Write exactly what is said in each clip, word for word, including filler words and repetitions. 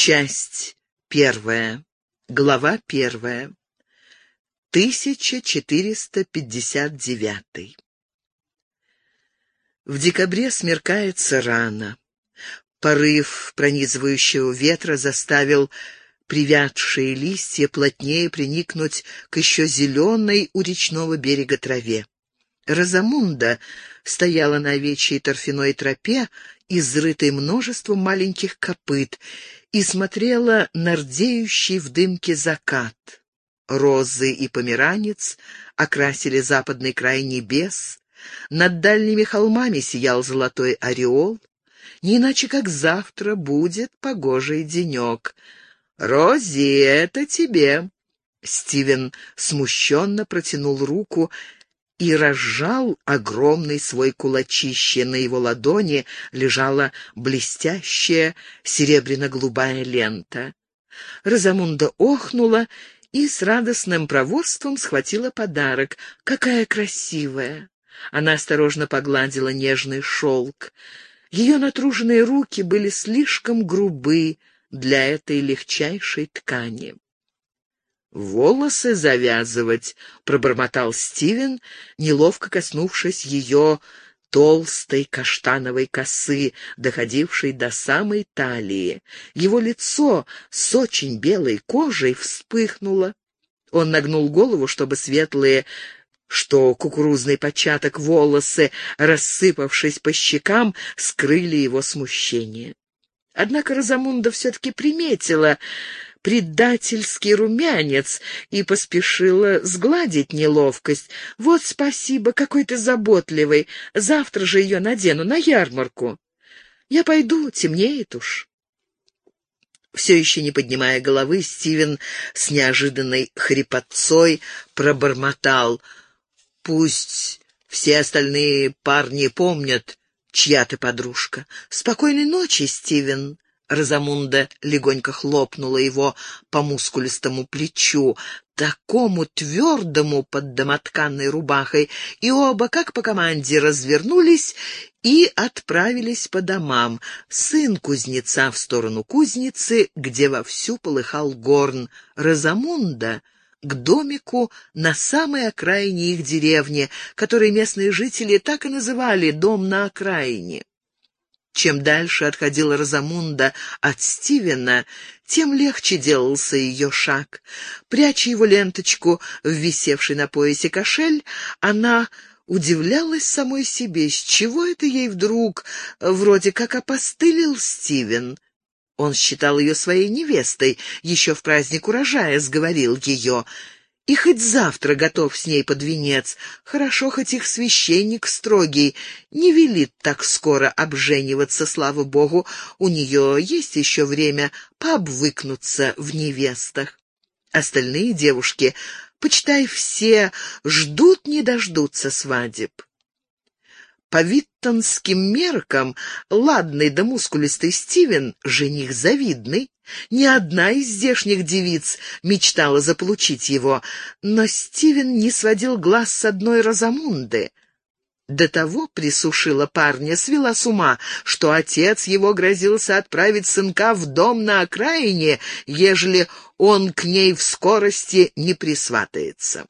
Часть первая. Глава первая. тысяча четыреста пятьдесят девятый. В декабре смеркается рано. Порыв пронизывающего ветра заставил привядшие листья плотнее приникнуть к еще зеленой у речного берега траве. Розамунда стояла на овечьей торфяной тропе, изрытой множеством маленьких копыт, и смотрела на рдеющий в дымке закат. Розы и померанец окрасили западный край небес, над дальними холмами сиял золотой ореол. Не иначе как завтра будет погожий денек. «Рози, это тебе!» Стивен смущенно протянул руку и разжал огромный свой кулачище. На его ладони лежала блестящая серебряно-голубая лента. Розамунда охнула и с радостным проворством схватила подарок. «Какая красивая!» Она осторожно погладила нежный шелк. Ее натруженные руки были слишком грубы для этой легчайшей ткани. «Волосы завязывать», — пробормотал Стивен, неловко коснувшись ее толстой каштановой косы, доходившей до самой талии. Его лицо с очень белой кожей вспыхнуло. Он нагнул голову, чтобы светлые, что кукурузный початок волосы, рассыпавшись по щекам, скрыли его смущение. Однако Розамунда все-таки приметила предательский румянец и поспешила сгладить неловкость. «Вот спасибо, какой ты заботливый. Завтра же ее надену на ярмарку. Я пойду, темнеет уж». Все еще не поднимая головы, Стивен с неожиданной хрипотцой пробормотал: «Пусть все остальные парни помнят, чья ты подружка. Спокойной ночи, Стивен». Розамунда легонько хлопнула его по мускулистому плечу, такому твердому под домотканной рубахой, и оба, как по команде, развернулись и отправились по домам. Сын кузнеца в сторону кузницы, где вовсю полыхал горн. Розамунда к домику на самой окраине их деревни, который местные жители так и называли «дом на окраине». Чем дальше отходила Розамунда от Стивена, тем легче делался ее шаг. Пряча его ленточку в висевший на поясе кошель, она удивлялась самой себе, с чего это ей вдруг вроде как опостылил Стивен. Он считал ее своей невестой, еще в праздник урожая сговорил ее, и хоть завтра готов с ней под венец. Хорошо, хоть их священник строгий не велит так скоро обжениваться, слава богу, у нее есть еще время пообвыкнуться в невестах. Остальные девушки, почитай все, ждут не дождутся свадеб. По виттонским меркам ладный да мускулистый Стивен — жених завидный. Ни одна из здешних девиц мечтала заполучить его, но Стивен не сводил глаз с одной Розамунды. До того присушила парня, свела с ума, что отец его грозился отправить сынка в дом на окраине, ежели он к ней в скорости не присватается.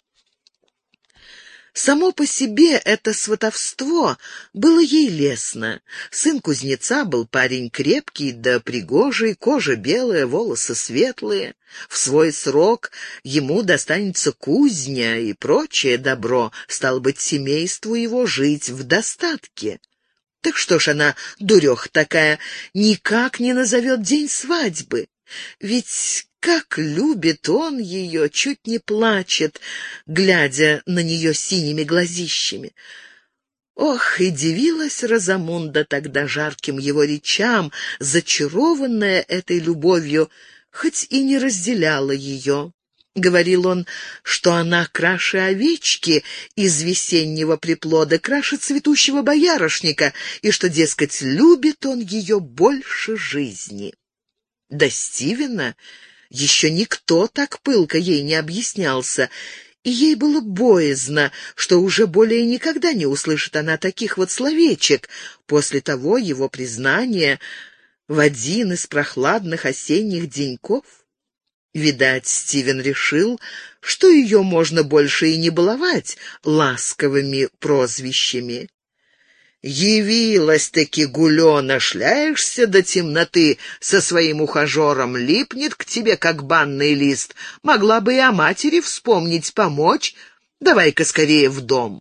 Само по себе это сватовство было ей лестно. Сын кузнеца был парень крепкий да пригожий, кожа белая, волосы светлые. В свой срок ему достанется кузня и прочее добро, стало быть, семейству его жить в достатке. Так что ж она, дуреха такая, никак не назовет день свадьбы? Ведь как любит он ее, чуть не плачет, глядя на нее синими глазищами. Ох, и дивилась Розамунда тогда жарким его речам, зачарованная этой любовью, хоть и не разделяла ее. Говорил он, что она краше овечки из весеннего приплода, краше цветущего боярышника, и что, дескать, любит он ее больше жизни. До Стивена еще никто так пылко ей не объяснялся, и ей было боязно, что уже более никогда не услышит она таких вот словечек. После того его признания в один из прохладных осенних деньков? Видать, Стивен решил, что ее можно больше и не баловать ласковыми прозвищами. «Явилась-таки, Гулена, шляешься до темноты со своим ухажером, липнет к тебе, как банный лист. Могла бы и о матери вспомнить, помочь. Давай-ка скорее в дом».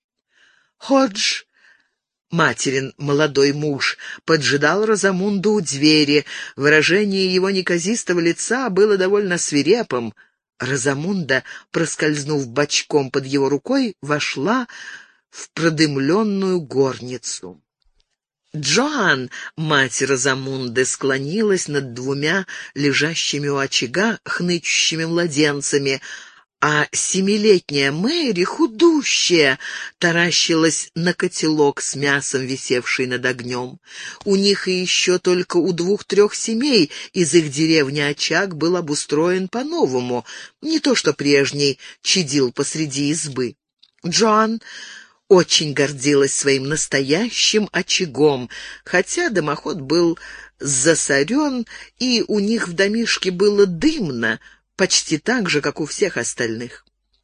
Ходж, материн молодой муж, поджидал Розамунду у двери. Выражение его неказистого лица было довольно свирепым. Розамунда, проскользнув бочком под его рукой, вошла в продымленную горницу. Джоан, мать Розамунды, склонилась над двумя лежащими у очага хнычущими младенцами, а семилетняя Мэри, худущая, таращилась на котелок с мясом, висевший над огнем. У них и еще только у двух-трех семей из их деревни очаг был обустроен по-новому, не то что прежний чадил посреди избы. Джоан очень гордилась своим настоящим очагом, хотя дымоход был засорен, и у них в домишке было дымно, почти так же, как у всех остальных.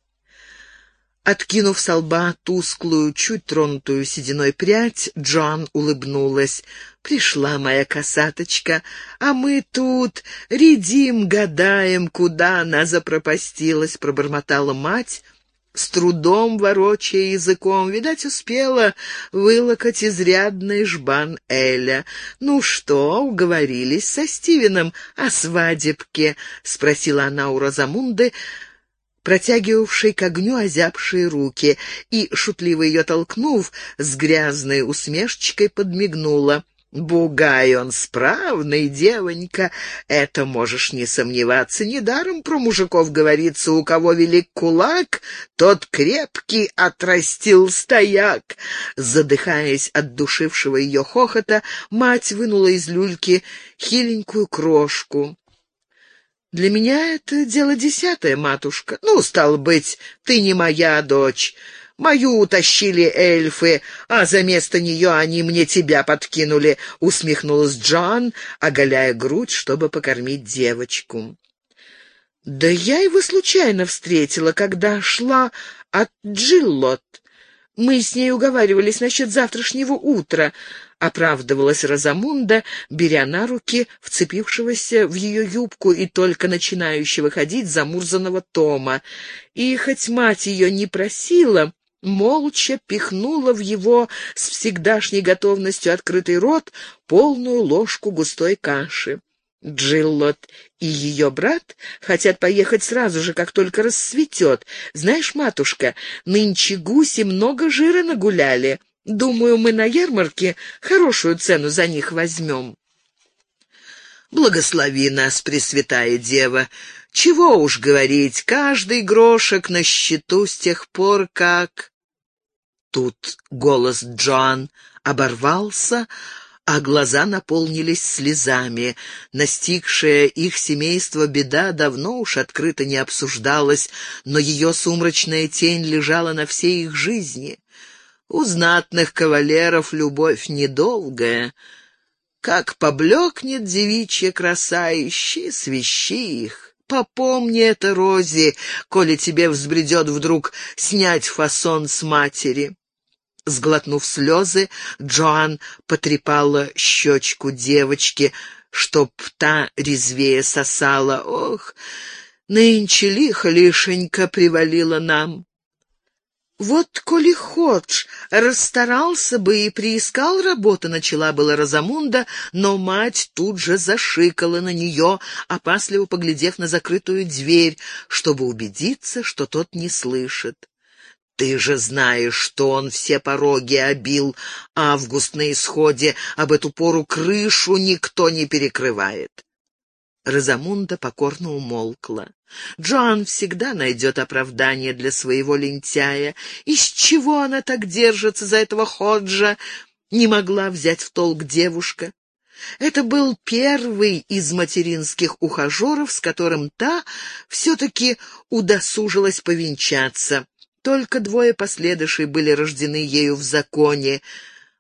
Откинув со лба тусклую, чуть тронутую сединой прядь, Джоан улыбнулась. «Пришла моя косаточка, а мы тут редим, гадаем, куда она запропастилась», — пробормотала мать, с трудом ворочая языком. Видать, успела вылокать изрядный жбан эля. «Ну что, уговорились со Стивеном о свадебке?» — спросила она у Розамунды, протягивавшей к огню озябшие руки, и, шутливо ее толкнув, с грязной усмешечкой подмигнула. «Бугай он справный, девонька, это можешь не сомневаться. Недаром про мужиков говорится, у кого велик кулак, тот крепкий отрастил стояк». Задыхаясь от душившего ее хохота, мать вынула из люльки хиленькую крошку. «Для меня это дело десятое, матушка. Ну, стало быть, ты не моя дочь. Мою утащили эльфы, а за место нее они мне тебя подкинули», — усмехнулась Джоан, оголяя грудь, чтобы покормить девочку. «Да я его случайно встретила, когда шла от Джиллот. Мы с ней уговаривались насчет завтрашнего утра», — оправдывалась Розамунда, беря на руки вцепившегося в ее юбку и только начинающего ходить замурзанного Тома. И хоть мать ее не просила, молча пихнула в его с всегдашней готовностью открытый рот полную ложку густой каши. Джиллот и ее брат хотят поехать сразу же, как только рассветет. Знаешь, матушка, нынче гуси много жира нагуляли. Думаю, мы на ярмарке хорошую цену за них возьмем». «Благослови нас, Пресвятая Дева. Чего уж говорить, каждый грошек на счету с тех пор, как...» Тут голос Джоан оборвался, а глаза наполнились слезами. Настигшая их семейство беда давно уж открыто не обсуждалась, но ее сумрачная тень лежала на всей их жизни. У знатных кавалеров любовь недолгая. Как поблекнет девичья краса, ищи, свищи их. Попомни это, Рози, коли тебе взбредет вдруг снять фасон с матери». Сглотнув слезы, Джоан потрепала щечку девочки, чтоб та резвее сосала. «Ох, нынче лихо лишенько привалило нам». «Вот, коли Ходж расстарался бы и приискал работу», — начала была Розамунда, но мать тут же зашикала на нее, опасливо поглядев на закрытую дверь, чтобы убедиться, что тот не слышит. «Ты же знаешь, что он все пороги обил. Август на исходе, об эту пору крышу никто не перекрывает». Розамунда покорно умолкла. Джоан всегда найдет оправдание для своего лентяя. Из чего она так держится за этого Ходжа, не могла взять в толк девушка. Это был первый из материнских ухажеров, с которым та все-таки удосужилась повенчаться. Только двое последующих были рождены ею в законе.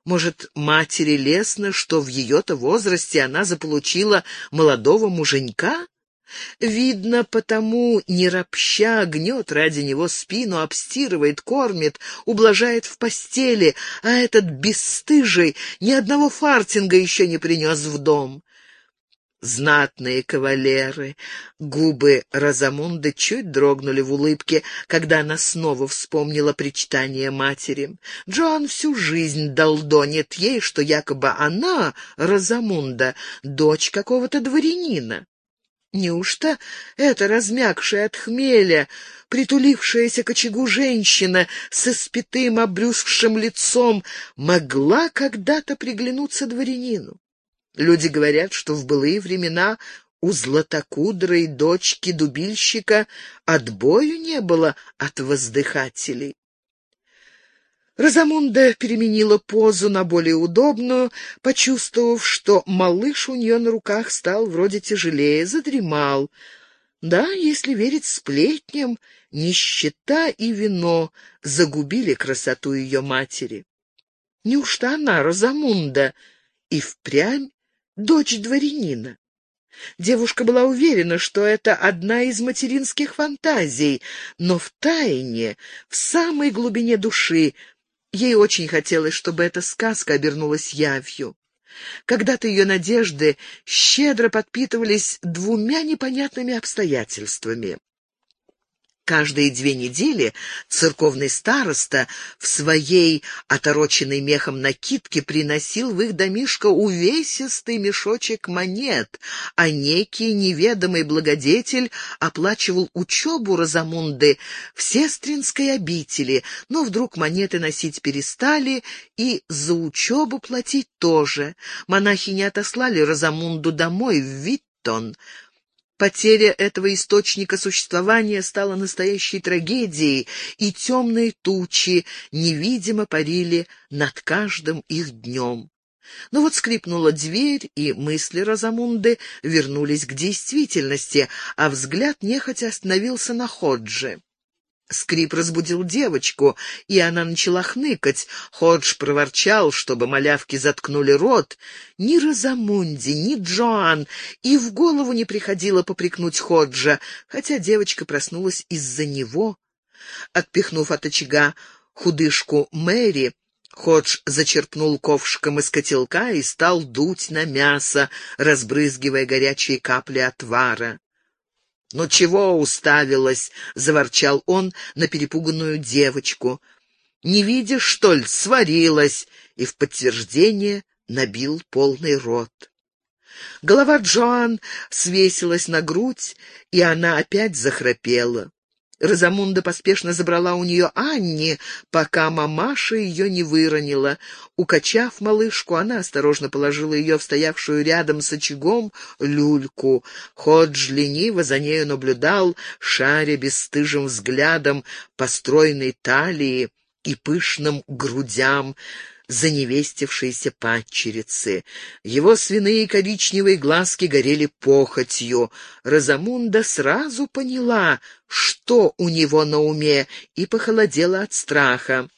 Может, матери лестно, что в ее-то возрасте она заполучила молодого муженька? Видно, потому, не ропща, гнет ради него спину, обстирывает, кормит, ублажает в постели, а этот бесстыжий ни одного фартинга еще не принес в дом. Знатные кавалеры. Губы Розамунды чуть дрогнули в улыбке, когда она снова вспомнила причитание матери. Джоан всю жизнь долдонит ей, что якобы она, Розамунда, дочь какого-то дворянина. Неужто эта размягшая от хмеля, притулившаяся к очагу женщина с испятым обрюзгшим лицом могла когда-то приглянуться дворянину? Люди говорят, что в былые времена у златокудрой дочки дубильщика отбою не было от воздыхателей. Розамунда переменила позу на более удобную, почувствовав, что малыш у нее на руках стал вроде тяжелее, задремал. Да, если верить сплетням, нищета и вино загубили красоту ее матери. Неужто она, Розамунда, и впрямь дочь дворянина? Девушка была уверена, что это одна из материнских фантазий, но втайне, в самой глубине души, ей очень хотелось, чтобы эта сказка обернулась явью. Когда-то ее надежды щедро подпитывались двумя непонятными обстоятельствами. Каждые две недели церковный староста в своей отороченной мехом накидке приносил в их домишко увесистый мешочек монет, а некий неведомый благодетель оплачивал учебу Розамунды в сестринской обители, но вдруг монеты носить перестали и за учебу платить тоже. Монахи не отослали Розамунду домой в Виттон. Потеря этого источника существования стала настоящей трагедией, и темные тучи невидимо парили над каждым их днем. Но вот скрипнула дверь, и мысли Розамунды вернулись к действительности, а взгляд нехотя остановился на Ходже. Скрип разбудил девочку, и она начала хныкать. Ходж проворчал, чтобы малявки заткнули рот. Ни Розамунде, ни Джоан и в голову не приходило попрекнуть Ходжа, хотя девочка проснулась из-за него. Отпихнув от очага худышку Мэри, Ходж зачерпнул ковшиком из котелка и стал дуть на мясо, разбрызгивая горячие капли отвара. «Ну чего уставилась?» — заворчал он на перепуганную девочку. «Не видишь, что ли, сварилась?» И в подтверждение набил полный рот. Голова Джоан свесилась на грудь, и она опять захрапела. Розамунда поспешно забрала у нее Анни, пока мамаша ее не выронила. Укачав малышку, она осторожно положила ее в стоявшую рядом с очагом люльку. Ходж лениво за нею наблюдал, шаря бесстыжим взглядом по стройной талии и пышным грудям заневестившейся падчерицы. Его свиные коричневые глазки горели похотью. Розамунда сразу поняла, что у него на уме, и похолодела от страха.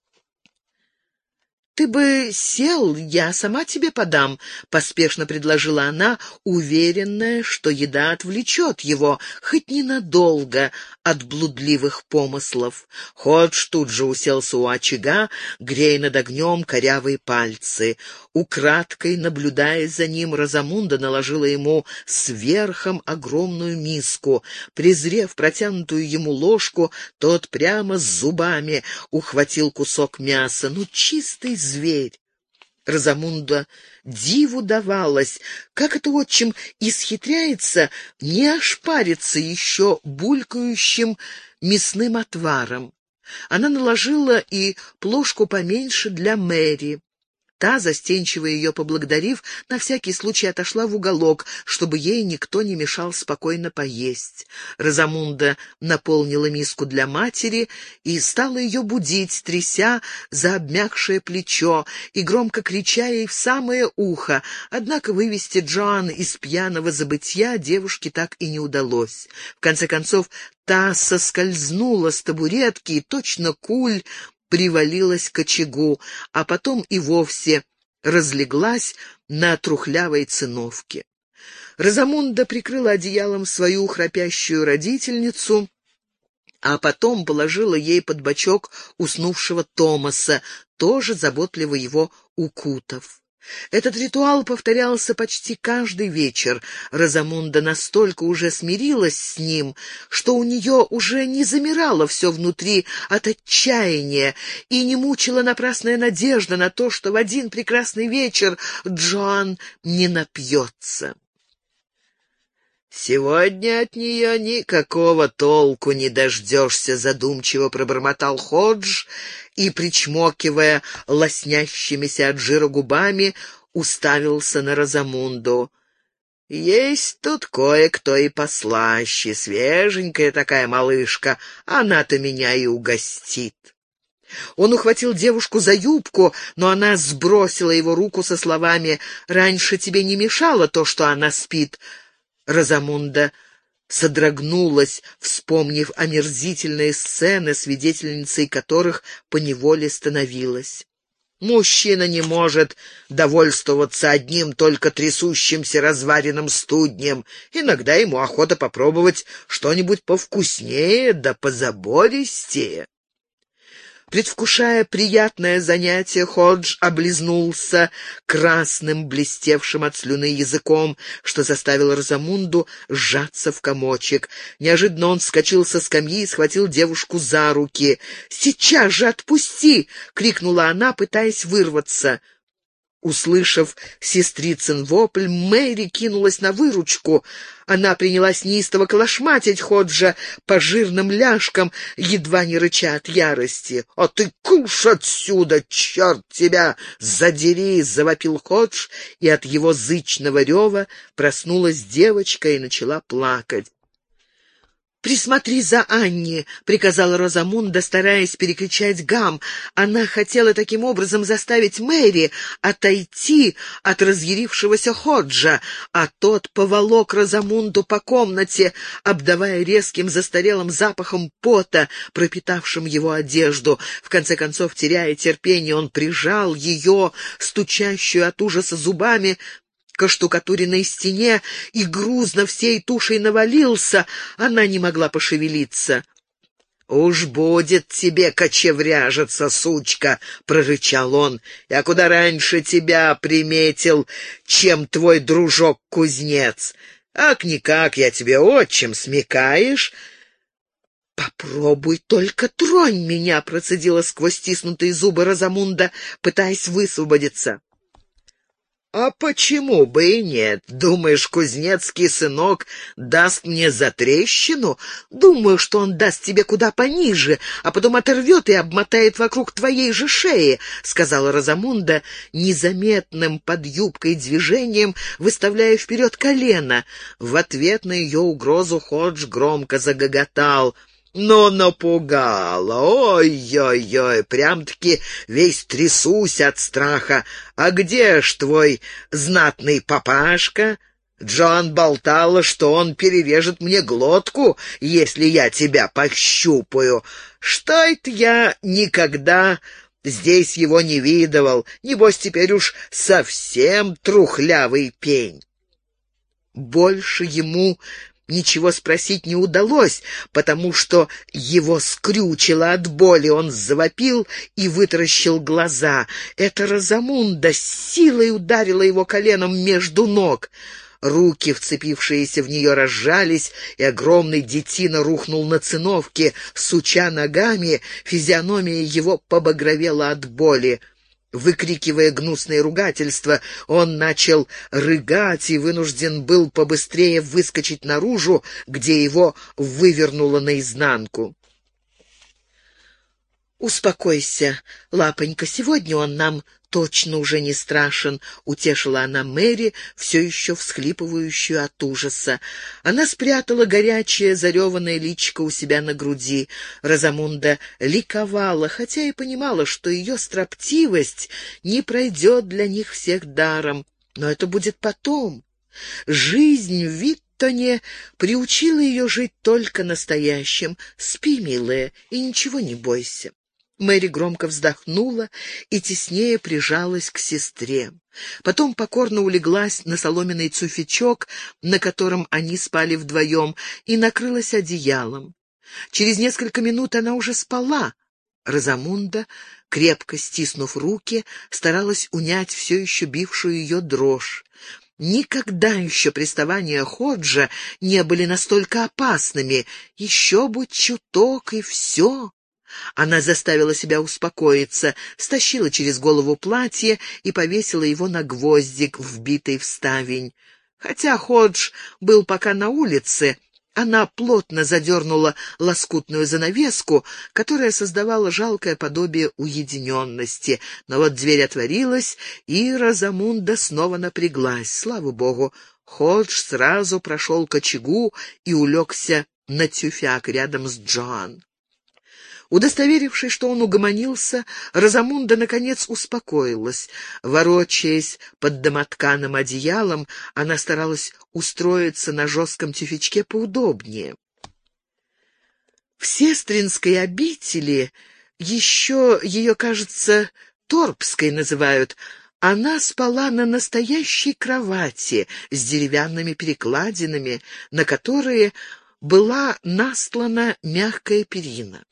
«Ты бы сел, я сама тебе подам», — поспешно предложила она, уверенная, что еда отвлечет его, хоть ненадолго, от блудливых помыслов. Ходж тут же уселся у очага, грея над огнем корявые пальцы. Украдкой, наблюдая за ним, Розамунда наложила ему сверхом огромную миску. Презрев протянутую ему ложку, тот прямо с зубами ухватил кусок мяса. Ну, чистый зверь! Розамунда диву давалась, как это отчим исхитряется не ошпариться еще булькающим мясным отваром. Она наложила и плошку поменьше для Мэри. Та, застенчиво ее поблагодарив, на всякий случай отошла в уголок, чтобы ей никто не мешал спокойно поесть. Розамунда наполнила миску для матери и стала ее будить, тряся за обмякшее плечо и громко крича ей в самое ухо. Однако вывести Джоан из пьяного забытья девушке так и не удалось. В конце концов, та соскользнула с табуретки и, точно куль, привалилась к очагу, а потом и вовсе разлеглась на трухлявой циновке. Розамунда прикрыла одеялом свою храпящую родительницу, а потом положила ей под бочок уснувшего Томаса, тоже заботливо его укутав. Этот ритуал повторялся почти каждый вечер. Розамунда настолько уже смирилась с ним, что у нее уже не замирало все внутри от отчаяния и не мучила напрасная надежда на то, что в один прекрасный вечер Джоан не напьется. «Сегодня от нее никакого толку не дождешься», — задумчиво пробормотал Ходж и, причмокивая лоснящимися от жира губами, уставился на Розамунду. «Есть тут кое-кто и послаще, свеженькая такая малышка, она-то меня и угостит». Он ухватил девушку за юбку, но она сбросила его руку со словами: «Раньше тебе не мешало то, что она спит». Розамунда содрогнулась, вспомнив омерзительные сцены, свидетельницей которых поневоле становилась. Мужчина не может довольствоваться одним только трясущимся разваренным студнем. Иногда ему охота попробовать что-нибудь повкуснее да позабористее. Предвкушая приятное занятие, Ходж облизнулся красным, блестевшим от слюны языком, что заставило Розамунду сжаться в комочек. Неожиданно он вскочил со скамьи и схватил девушку за руки. «Сейчас же отпусти!» — крикнула она, пытаясь вырваться. Услышав сестрицын вопль, Мэри кинулась на выручку. Она принялась неистово колошматить Ходжа по жирным ляжкам, едва не рыча от ярости. «А ты куш отсюда, черт тебя задери!» — завопил Ходж, и от его зычного рева проснулась девочка и начала плакать. «Присмотри за Анни», — приказала Розамунда, стараясь перекричать гам. Она хотела таким образом заставить Мэри отойти от разъярившегося Ходжа, а тот поволок Розамунду по комнате, обдавая резким застарелым запахом пота, пропитавшим его одежду. В конце концов, теряя терпение, он прижал ее, стучащую от ужаса зубами, к оштукатуренной стене и грузно всей тушей навалился. Она не могла пошевелиться. «Уж будет тебе кочевряжиться, сучка!» — прорычал он. «Я куда раньше тебя приметил, чем твой дружок-кузнец. Ак-никак, я тебе отчим, смекаешь?» «Попробуй только тронь меня!» — процедила сквозь стиснутые зубы Розамунда, пытаясь высвободиться. «А почему бы и нет? Думаешь, кузнецкий сынок даст мне затрещину? Думаю, что он даст тебе куда пониже, а потом оторвет и обмотает вокруг твоей же шеи», — сказала Розамунда незаметным под юбкой движением, выставляя вперед колено. В ответ на ее угрозу Ходж громко загоготал. «Но напугала! Ой-ой-ой! Прям-таки весь трясусь от страха! А где ж твой знатный папашка? Джоан болтала, что он перережет мне глотку, если я тебя пощупаю. Что это я никогда здесь его не видывал? Небось, теперь уж совсем трухлявый пень!» Больше ему ничего спросить не удалось, потому что его скрючило от боли. Он завопил и вытаращил глаза. Эта Розамунда с силой ударила его коленом между ног. Руки, вцепившиеся в нее, разжались, и огромный детина рухнул на циновке, суча ногами. Физиономия его побагровела от боли. Выкрикивая гнусные ругательства, он начал рыгать и вынужден был побыстрее выскочить наружу, где его вывернуло наизнанку. «Успокойся, лапонька, сегодня он нам точно уже не страшен», — утешила она Мэри, все еще всхлипывающую от ужаса. Она спрятала горячее зареванное личико у себя на груди. Розамунда ликовала, хотя и понимала, что ее строптивость не пройдет для них всех даром. Но это будет потом. Жизнь в Виттоне приучила ее жить только настоящим. Спи, милая, и ничего не бойся. Мэри громко вздохнула и теснее прижалась к сестре. Потом покорно улеглась на соломенный цуфичок, на котором они спали вдвоем, и накрылась одеялом. Через несколько минут она уже спала. Розамунда, крепко стиснув руки, старалась унять все еще бившую ее дрожь. Никогда еще приставания Ходжа не были настолько опасными. Еще бы чуток, и все. Она заставила себя успокоиться, стащила через голову платье и повесила его на гвоздик, вбитый в ставень. Хотя Ходж был пока на улице, она плотно задернула лоскутную занавеску, которая создавала жалкое подобие уединенности. Но вот дверь отворилась, и Розамунда снова напряглась. Слава богу, Ходж сразу прошел к очагу и улегся на тюфяк рядом с Джоан. Удостоверившись, что он угомонился, Розамунда, наконец, успокоилась. Ворочаясь под домотканым одеялом, она старалась устроиться на жестком тюфячке поудобнее. В сестринской обители, еще ее, кажется, Торпской называют, она спала на настоящей кровати с деревянными перекладинами, на которые была настлана мягкая перина.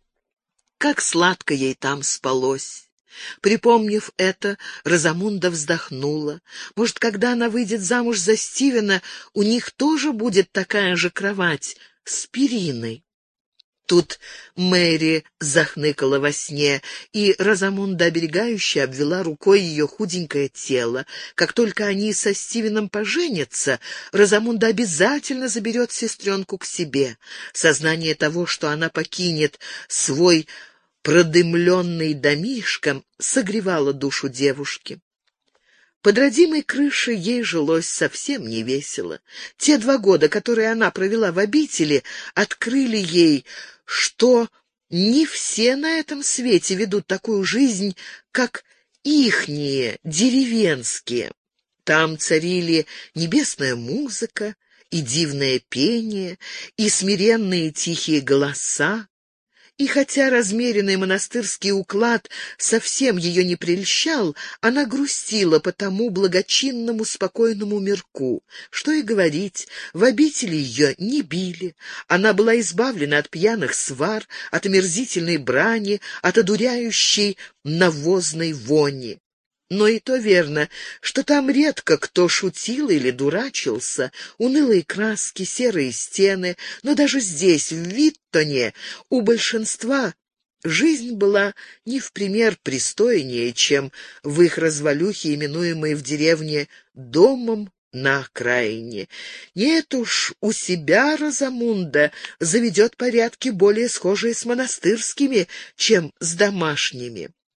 Как сладко ей там спалось! Припомнив это, Розамунда вздохнула. Может, когда она выйдет замуж за Стивена, у них тоже будет такая же кровать с периной. Тут Мэри захныкала во сне, и Розамунда оберегающе обвела рукой ее худенькое тело. Как только они со Стивеном поженятся, Розамунда обязательно заберет сестренку к себе. Сознание того, что она покинет свой продымленный домишко, согревало душу девушки. Под родимой крышей ей жилось совсем невесело. Те два года, которые она провела в обители, открыли ей, что не все на этом свете ведут такую жизнь, как ихние, деревенские. Там царили небесная музыка и дивное пение, и смиренные тихие голоса. И хотя размеренный монастырский уклад совсем ее не прельщал, она грустила по тому благочинному спокойному мирку. Что и говорить, в обители ее не били. Она была избавлена от пьяных свар, от омерзительной брани, от одуряющей навозной вони. Но и то верно, что там редко кто шутил или дурачился, унылые краски, серые стены, но даже здесь, в Виттоне, у большинства жизнь была не в пример пристойнее, чем в их развалюхе, именуемой в деревне «домом на окраине». Нет уж, у себя Розамунда заведет порядки более схожие с монастырскими, чем с домашними.